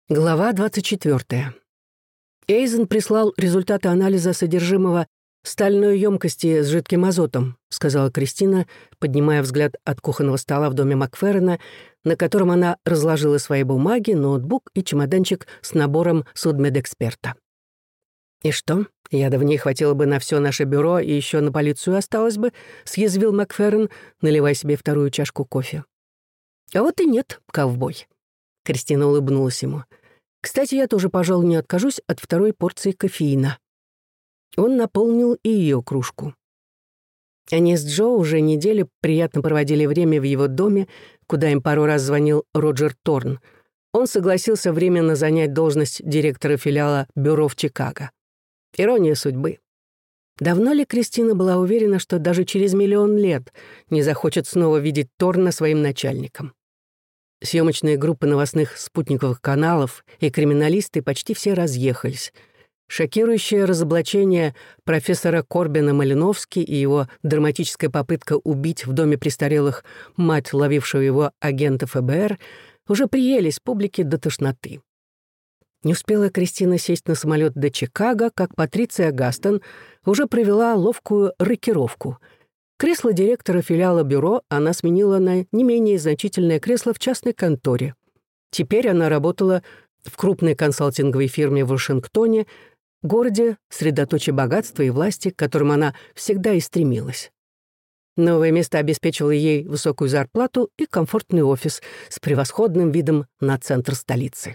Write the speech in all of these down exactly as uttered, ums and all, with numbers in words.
Глава двадцать четвёртая. Эйзен прислал результаты анализа содержимого стальной емкости с жидким азотом, сказала Кристина, поднимая взгляд от кухонного стола в доме Макферрена, на котором она разложила свои бумаги, ноутбук и чемоданчик с набором судмедэксперта. «И что, яда в ней хватило бы на все наше бюро и еще на полицию осталось бы?» — съязвил Макферрен, наливая себе вторую чашку кофе. «А вот и нет, ковбой». Кристина улыбнулась ему. «Кстати, я тоже, пожалуй, не откажусь от второй порции кофеина». Он наполнил и ее кружку. Они с Джо уже неделю приятно проводили время в его доме, куда им пару раз звонил Роджер Торн. Он согласился временно занять должность директора филиала бюро в Чикаго. Ирония судьбы. Давно ли Кристина была уверена, что даже через миллион лет не захочет снова видеть Торна своим начальником? Съемочные группы новостных спутниковых каналов и криминалисты почти все разъехались. Шокирующее разоблачение профессора Корбина Малиновски и его драматическая попытка убить в доме престарелых мать ловившего его агента эф бэ эр уже приелись публике до тошноты. Не успела Кристина сесть на самолет до Чикаго, как Патриция Гастон уже провела ловкую рокировку. Кресло директора филиала бюро она сменила на не менее значительное кресло в частной конторе. Теперь она работала в крупной консалтинговой фирме в Вашингтоне, городе, средоточие богатства и власти, к которым она всегда и стремилась. Новое место обеспечивало ей высокую зарплату и комфортный офис с превосходным видом на центр столицы.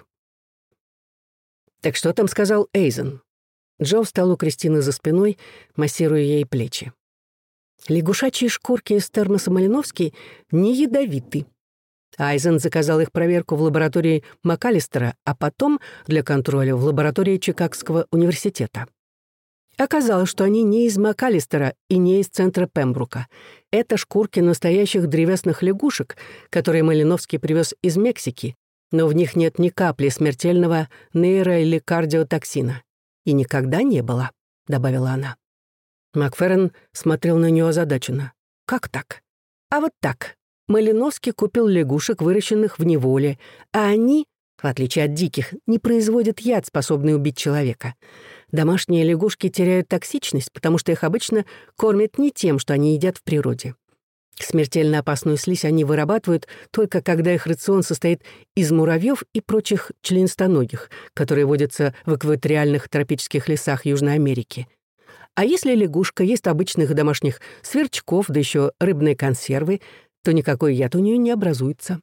«Так что там сказал Эйзен?» Джо встал у Кристины за спиной, массируя ей плечи. Лягушачьи шкурки из термоса Малиновски не ядовиты. Айзен заказал их проверку в лаборатории МакАлистера, а потом для контроля в лаборатории Чикагского университета. Оказалось, что они не из МакАлистера и не из центра Пембрука. Это шкурки настоящих древесных лягушек, которые Малиновский привез из Мексики, но в них нет ни капли смертельного нейро- или кардиотоксина. И никогда не было, добавила она. Макферрен смотрел на нее озадаченно. «Как так?» «А вот так. Малиновский купил лягушек, выращенных в неволе, а они, в отличие от диких, не производят яд, способный убить человека. Домашние лягушки теряют токсичность, потому что их обычно кормят не тем, что они едят в природе. Смертельно опасную слизь они вырабатывают только когда их рацион состоит из муравьев и прочих членистоногих, которые водятся в экваториальных тропических лесах Южной Америки. А если лягушка ест обычных домашних сверчков, да еще рыбные консервы, то никакой яд у нее не образуется».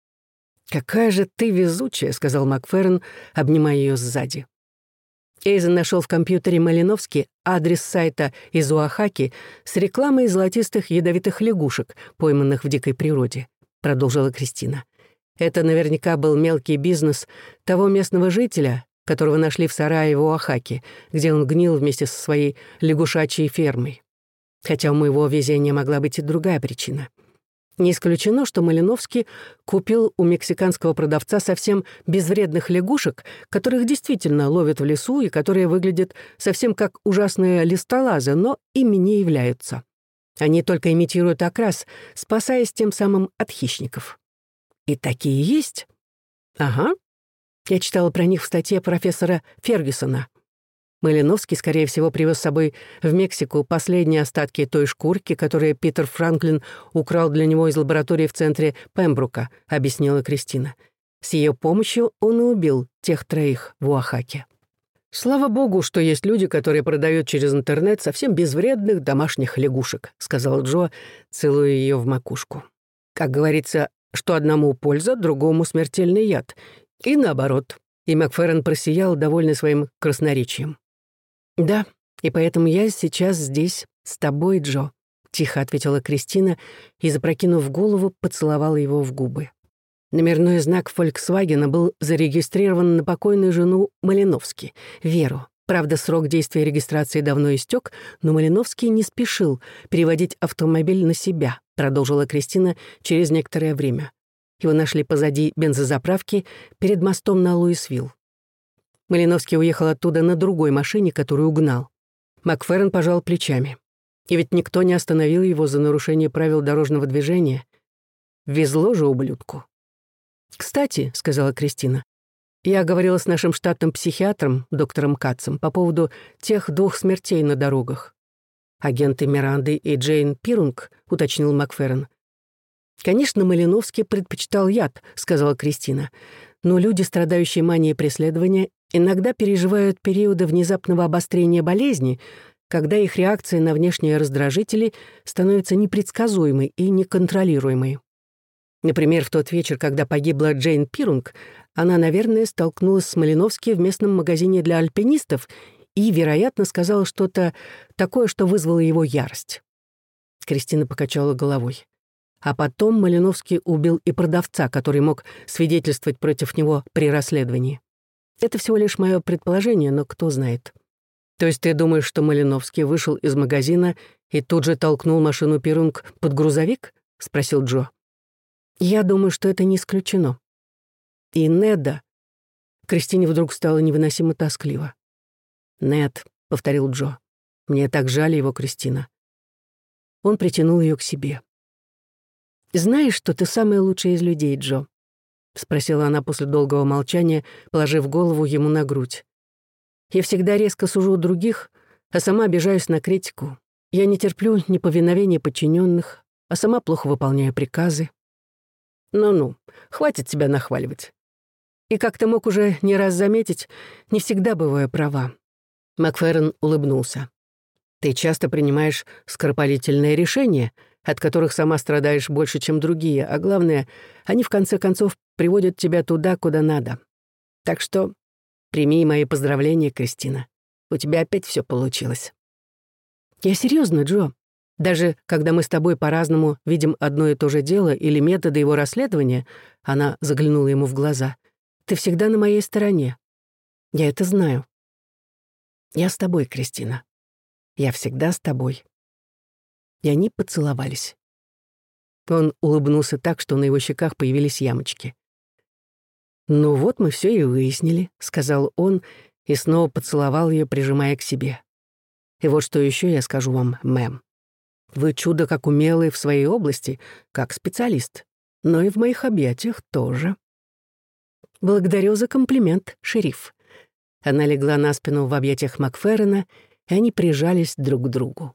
«Какая же ты везучая», — сказал Макферрен, обнимая ее сзади. Эйзен нашел в компьютере Малиновски адрес сайта из Оахаки с рекламой золотистых ядовитых лягушек, пойманных в дикой природе, продолжила Кристина. Это наверняка был мелкий бизнес того местного жителя, которого нашли в сарае в Оахаке, где он гнил вместе со своей лягушачьей фермой. Хотя у моего везения могла быть и другая причина. Не исключено, что Малиновский купил у мексиканского продавца совсем безвредных лягушек, которых действительно ловят в лесу и которые выглядят совсем как ужасные листолазы, но ими не являются. Они только имитируют окрас, спасаясь тем самым от хищников. И такие есть? Ага. Я читала про них в статье профессора Фергюсона. Малиновский, скорее всего, привез с собой в Мексику последние остатки той шкурки, которую Питер Франклин украл для него из лаборатории в центре Пембрука, объяснила Кристина. С ее помощью он и убил тех троих в Оахаке. «Слава богу, что есть люди, которые продают через интернет совсем безвредных домашних лягушек», сказал Джо, целуя ее в макушку. «Как говорится, что одному польза, другому смертельный яд. И наоборот». И Макферрен просиял, довольный своим красноречием. «Да, и поэтому я сейчас здесь с тобой, Джо», — тихо ответила Кристина и, запрокинув голову, поцеловала его в губы. Номерной знак «Фольксвагена» был зарегистрирован на покойную жену Малиновски, Веру. Правда, срок действия регистрации давно истек, но Малиновский не спешил переводить автомобиль на себя, продолжила Кристина через некоторое время. Его нашли позади бензозаправки перед мостом на Луисвилл. Малиновский уехал оттуда на другой машине, которую угнал. Макферрен пожал плечами. И ведь никто не остановил его за нарушение правил дорожного движения. Везло же ублюдку. «Кстати», — сказала Кристина, Я говорила с нашим штатным психиатром, доктором Катцем, по поводу тех двух смертей на дорогах. Агенты Миранды и Джейн Пирунг, уточнил Макферрин. «Конечно, Малиновский предпочитал яд», — сказала Кристина. «Но люди, страдающие манией преследования, иногда переживают периоды внезапного обострения болезни, когда их реакция на внешние раздражители становится непредсказуемой и неконтролируемой. Например, в тот вечер, когда погибла Джейн Пирунг, она, наверное, столкнулась с Малиновским в местном магазине для альпинистов и, вероятно, сказала что-то такое, что вызвало его ярость». Кристина покачала головой. А потом Малиновский убил и продавца, который мог свидетельствовать против него при расследовании. Это всего лишь мое предположение, но кто знает. То есть ты думаешь, что Малиновский вышел из магазина и тут же толкнул машину Пирунг под грузовик? Спросил Джо. Я думаю, что это не исключено. И Неда. Кристине вдруг стало невыносимо тоскливо. «Нед», — повторил Джо. «Мне так жаль его, Кристина». Он притянул ее к себе. «Знаешь, что ты самый лучший из людей, Джо?» — спросила она после долгого молчания, положив голову ему на грудь. «Я всегда резко сужу других, а сама обижаюсь на критику. Я не терплю неповиновения подчиненных, а сама плохо выполняю приказы. Ну-ну, хватит тебя нахваливать. И как ты мог уже не раз заметить, не всегда бываю права». Макферрин улыбнулся. «Ты часто принимаешь скоропалительные решения, от которых сама страдаешь больше, чем другие, а главное, они в конце концов приводят тебя туда, куда надо. Так что прими мои поздравления, Кристина. У тебя опять все получилось». «Я серьезно, Джо. Даже когда мы с тобой по-разному видим одно и то же дело или методы его расследования», она заглянула ему в глаза, «ты всегда на моей стороне. Я это знаю. Я с тобой, Кристина. Я всегда с тобой». И они поцеловались. Он улыбнулся так, что на его щеках появились ямочки. «Ну вот мы все и выяснили», — сказал он и снова поцеловал ее, прижимая к себе. «И вот что еще я скажу вам, мэм. Вы чудо как умелый в своей области, как специалист, но и в моих объятиях тоже». «Благодарю за комплимент, шериф». Она легла на спину в объятиях Макферрина, и они прижались друг к другу.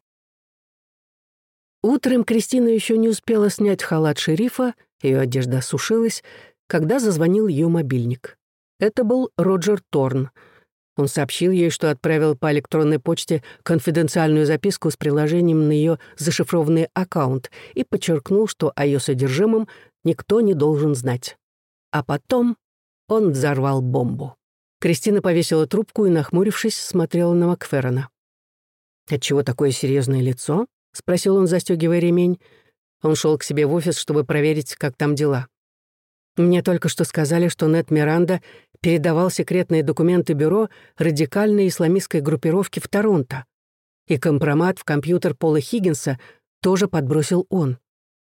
Утром Кристина еще не успела снять халат шерифа, ее одежда сушилась, когда зазвонил ее мобильник. Это был Роджер Торн. Он сообщил ей, что отправил по электронной почте конфиденциальную записку с приложением на ее зашифрованный аккаунт и подчеркнул, что о ее содержимом никто не должен знать. А потом он взорвал бомбу. Кристина повесила трубку и, нахмурившись, смотрела на Макферрина. «Отчего такое серьезное лицо?» — спросил он, застегивая ремень. Он шел к себе в офис, чтобы проверить, как там дела. «Мне только что сказали, что Нед Миранда передавал секретные документы бюро радикальной исламистской группировки в Торонто. И компромат в компьютер Пола Хиггинса тоже подбросил он».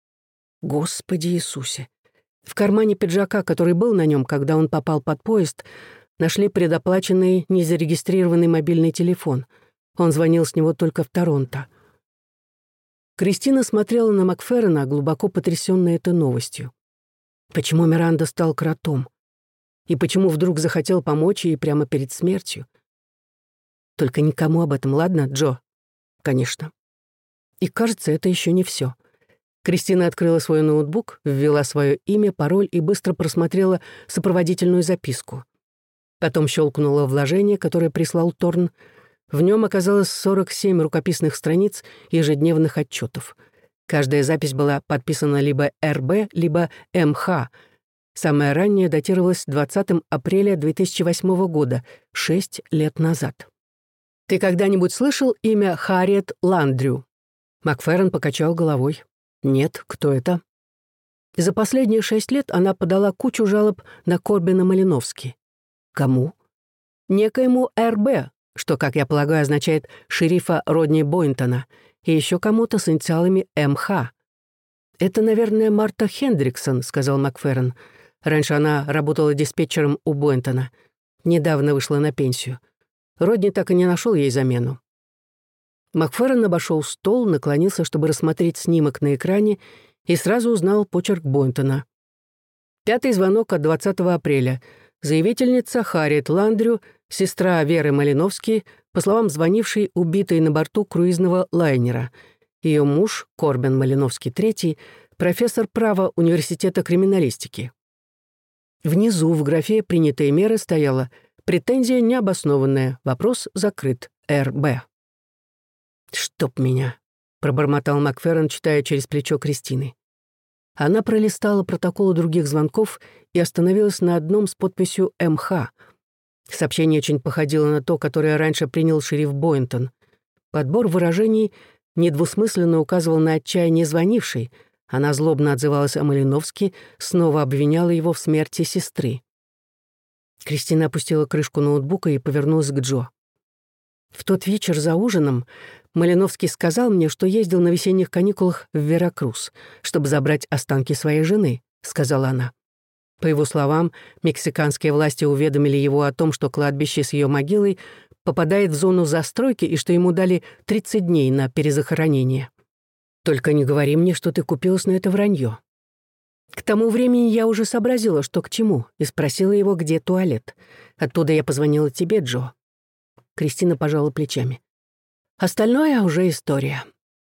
Господи Иисусе! В кармане пиджака, который был на нем, когда он попал под поезд, нашли предоплаченный незарегистрированный мобильный телефон. Он звонил с него только в Торонто. Кристина смотрела на Макферрина, глубоко потрясённая этой новостью. Почему Миранда стал кротом? И почему вдруг захотел помочь ей прямо перед смертью? Только никому об этом, ладно, Джо? Конечно. И кажется, это еще не все. Кристина открыла свой ноутбук, ввела свое имя, пароль и быстро просмотрела сопроводительную записку. Потом щелкнула вложение, которое прислал Торн. В нем оказалось сорок семь рукописных страниц ежедневных отчетов. Каждая запись была подписана либо эр бэ, либо эм ха. Самая ранняя датировалась двадцатого апреля две тысячи восьмого года, шесть лет назад. «Ты когда-нибудь слышал имя Харриет Ландрю?» Макферрин покачал головой. «Нет, кто это?» За последние шесть лет она подала кучу жалоб на Корбина Малиновски. Кому? Некоему эр бэ, что, как я полагаю, означает шерифа Родни Бойнтона, и еще кому-то с инициалами эм ха. «Это, наверное, Марта Хендриксон», — сказал Макферрин. Раньше она работала диспетчером у Бойнтона. Недавно вышла на пенсию. Родни так и не нашел ей замену. Макферрин обошел стол, наклонился, чтобы рассмотреть снимок на экране, и сразу узнал почерк Бойнтона. «Пятый звонок от двадцатого апреля. Заявительница Харриет Ландрю, сестра Веры Малиновски, по словам звонившей, убитой на борту круизного лайнера. Ее муж, Корбин Малиновский третий, профессор права университета криминалистики. Внизу в графе «Принятые меры» стояло «Претензия необоснованная, вопрос закрыт, Эр Бэ». «Чтоб меня», — пробормотал Макферрон, читая через плечо Кристины. Она пролистала протоколы других звонков и остановилась на одном с подписью «Эм Ха». Сообщение очень походило на то, которое раньше принял шериф Бойнтон. Подбор выражений недвусмысленно указывал на отчаяние звонившей. Она злобно отзывалась о Малиновски, снова обвиняла его в смерти сестры. Кристина опустила крышку ноутбука и повернулась к Джо. «В тот вечер за ужином Малиновский сказал мне, что ездил на весенних каникулах в Веракрус, чтобы забрать останки своей жены», — сказала она. По его словам, мексиканские власти уведомили его о том, что кладбище с ее могилой попадает в зону застройки и что ему дали тридцать дней на перезахоронение. «Только не говори мне, что ты купилась на это вранье». К тому времени я уже сообразила, что к чему, и спросила его, где туалет. Оттуда я позвонила тебе, Джо. Кристина пожала плечами. Остальное уже история.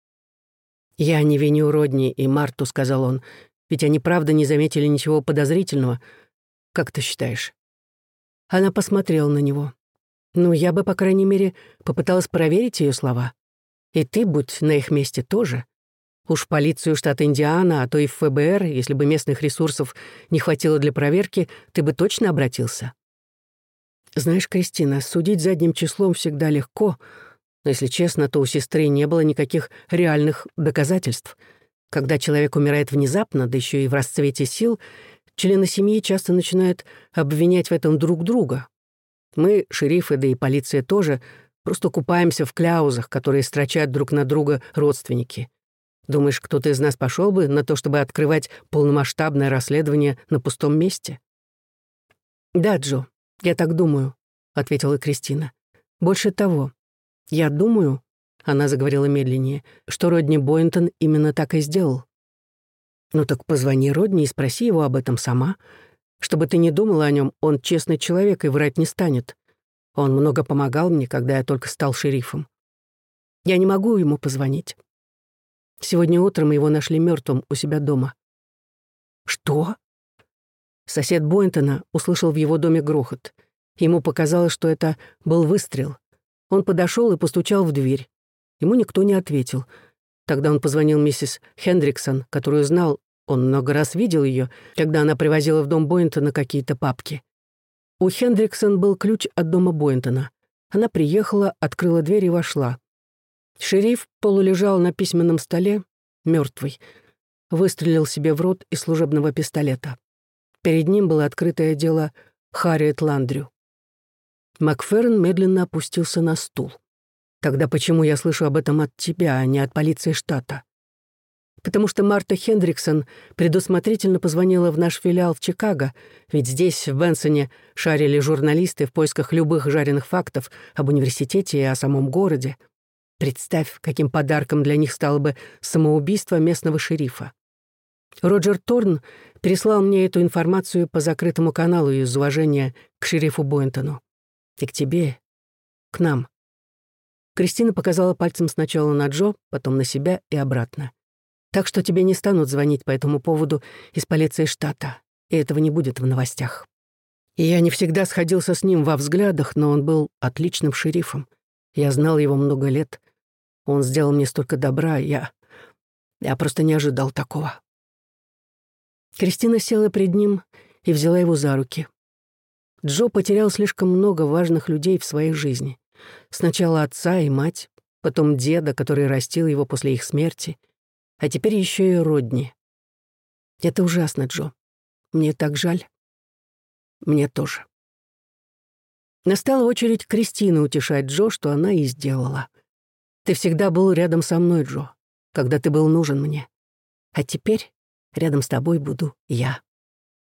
«Я не виню Родни и Марту», — сказал он, «ведь они правда не заметили ничего подозрительного. Как ты считаешь?» Она посмотрела на него. «Ну, я бы, по крайней мере, попыталась проверить ее слова. И ты, будь на их месте тоже. Уж в полицию штата Индиана, а то и в Эф Бэ Эр, если бы местных ресурсов не хватило для проверки, ты бы точно обратился». «Знаешь, Кристина, судить задним числом всегда легко, но, если честно, то у сестры не было никаких реальных доказательств. Когда человек умирает внезапно, да еще и в расцвете сил, члены семьи часто начинают обвинять в этом друг друга. Мы, шерифы, да и полиция тоже, просто купаемся в кляузах, которые строчат друг на друга родственники. Думаешь, кто-то из нас пошел бы на то, чтобы открывать полномасштабное расследование на пустом месте?» «Да, Джо, я так думаю», — ответила Кристина. «Больше того, я думаю, — она заговорила медленнее, — что Родни Бойнтон именно так и сделал. Ну так позвони Родни и спроси его об этом сама. Чтобы ты не думала о нем, он честный человек и врать не станет. Он много помогал мне, когда я только стал шерифом. Я не могу ему позвонить. Сегодня утром его нашли мертвым у себя дома». «Что?» Сосед Бойнтона услышал в его доме грохот. Ему показалось, что это был выстрел. Он подошел и постучал в дверь. Ему никто не ответил. Тогда он позвонил миссис Хендриксон, которую знал, он много раз видел ее, когда она привозила в дом Бойнтона какие-то папки. У Хендриксон был ключ от дома Бойнтона. Она приехала, открыла дверь и вошла. Шериф полулежал на письменном столе, мертвый, выстрелил себе в рот из служебного пистолета. Перед ним было открытое дело Харриет Ландрю. Макферрон медленно опустился на стул. «Тогда почему я слышу об этом от тебя, а не от полиции штата?» «Потому что Марта Хендриксон предусмотрительно позвонила в наш филиал в Чикаго, ведь здесь, в Бенсоне, шарили журналисты в поисках любых жареных фактов об университете и о самом городе. Представь, каким подарком для них стало бы самоубийство местного шерифа. Роджер Торн прислал мне эту информацию по закрытому каналу из уважения к шерифу Бойнтону. И к тебе, к нам». Кристина показала пальцем сначала на Джо, потом на себя и обратно. «Так что тебе не станут звонить по этому поводу из полиции штата, и этого не будет в новостях. И я не всегда сходился с ним во взглядах, но он был отличным шерифом. Я знал его много лет. Он сделал мне столько добра, я... я просто не ожидал такого». Кристина села пред ним и взяла его за руки. Джо потерял слишком много важных людей в своей жизни. Сначала отца и мать, потом деда, который растил его после их смерти, а теперь еще и Родни. Это ужасно, Джо. Мне так жаль. Мне тоже. Настала очередь Кристины утешать Джо, что она и сделала. «Ты всегда был рядом со мной, Джо, когда ты был нужен мне. А теперь рядом с тобой буду я».